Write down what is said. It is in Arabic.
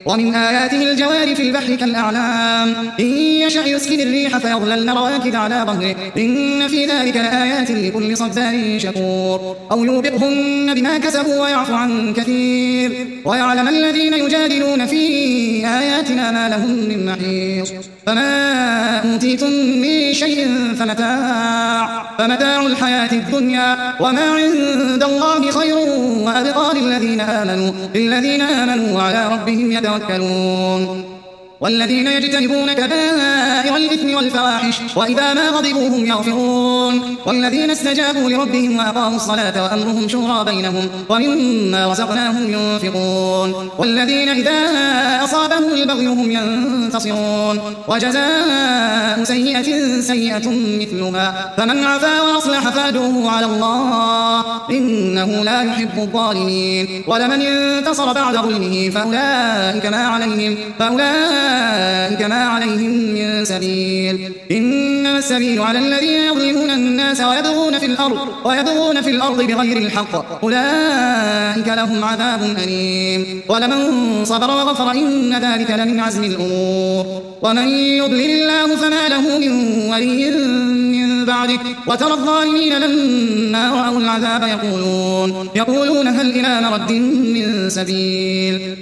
ومن آياته الجوار في البحر كالأعلام إن يشأ يسكن الريح فيظللن رواكد على ظهره إن في ذلك لآيات لكل صبار شكور أو يوبقهن بما كسبوا ويعفو عن كثير ويعلم الذين يجادلون في آياتنا ما لهم من محيص فما أوتيتم من شيء فمتاع الحياة الدنيا وما عند الله خير وأبقى للذين آمنوا وعلى ربهم يتوكلون والذين يجتنبون كبائر الإثم والفواحش وإذا ما غضبوا هم يغفرون والذين استجابوا لربهم وأقاموا الصلاة وأمرهم شورى بينهم ومما رزقناهم ينفقون والذين إذا أصابهم البغي هم ينتصرون وجزاء سيئة سيئة مثلها فمن عفا وأصلح فأجره على الله إنه لا يحب الظالمين ولمن انتصر بعد ظلمه فأولئك ما عليهم من سبيل إنما السبيل على الذين يظلمون الناس ويبغون في الأرض بغير الحق أولئك لهم عذاب أليم ولمن صبر وغفر إن ذلك لمن عزم الأمور ومن يضلل الله فما له من ولي من بعده وترى الظالمين لما رأوا العذاب يقولون هل إلى مرد من سبيل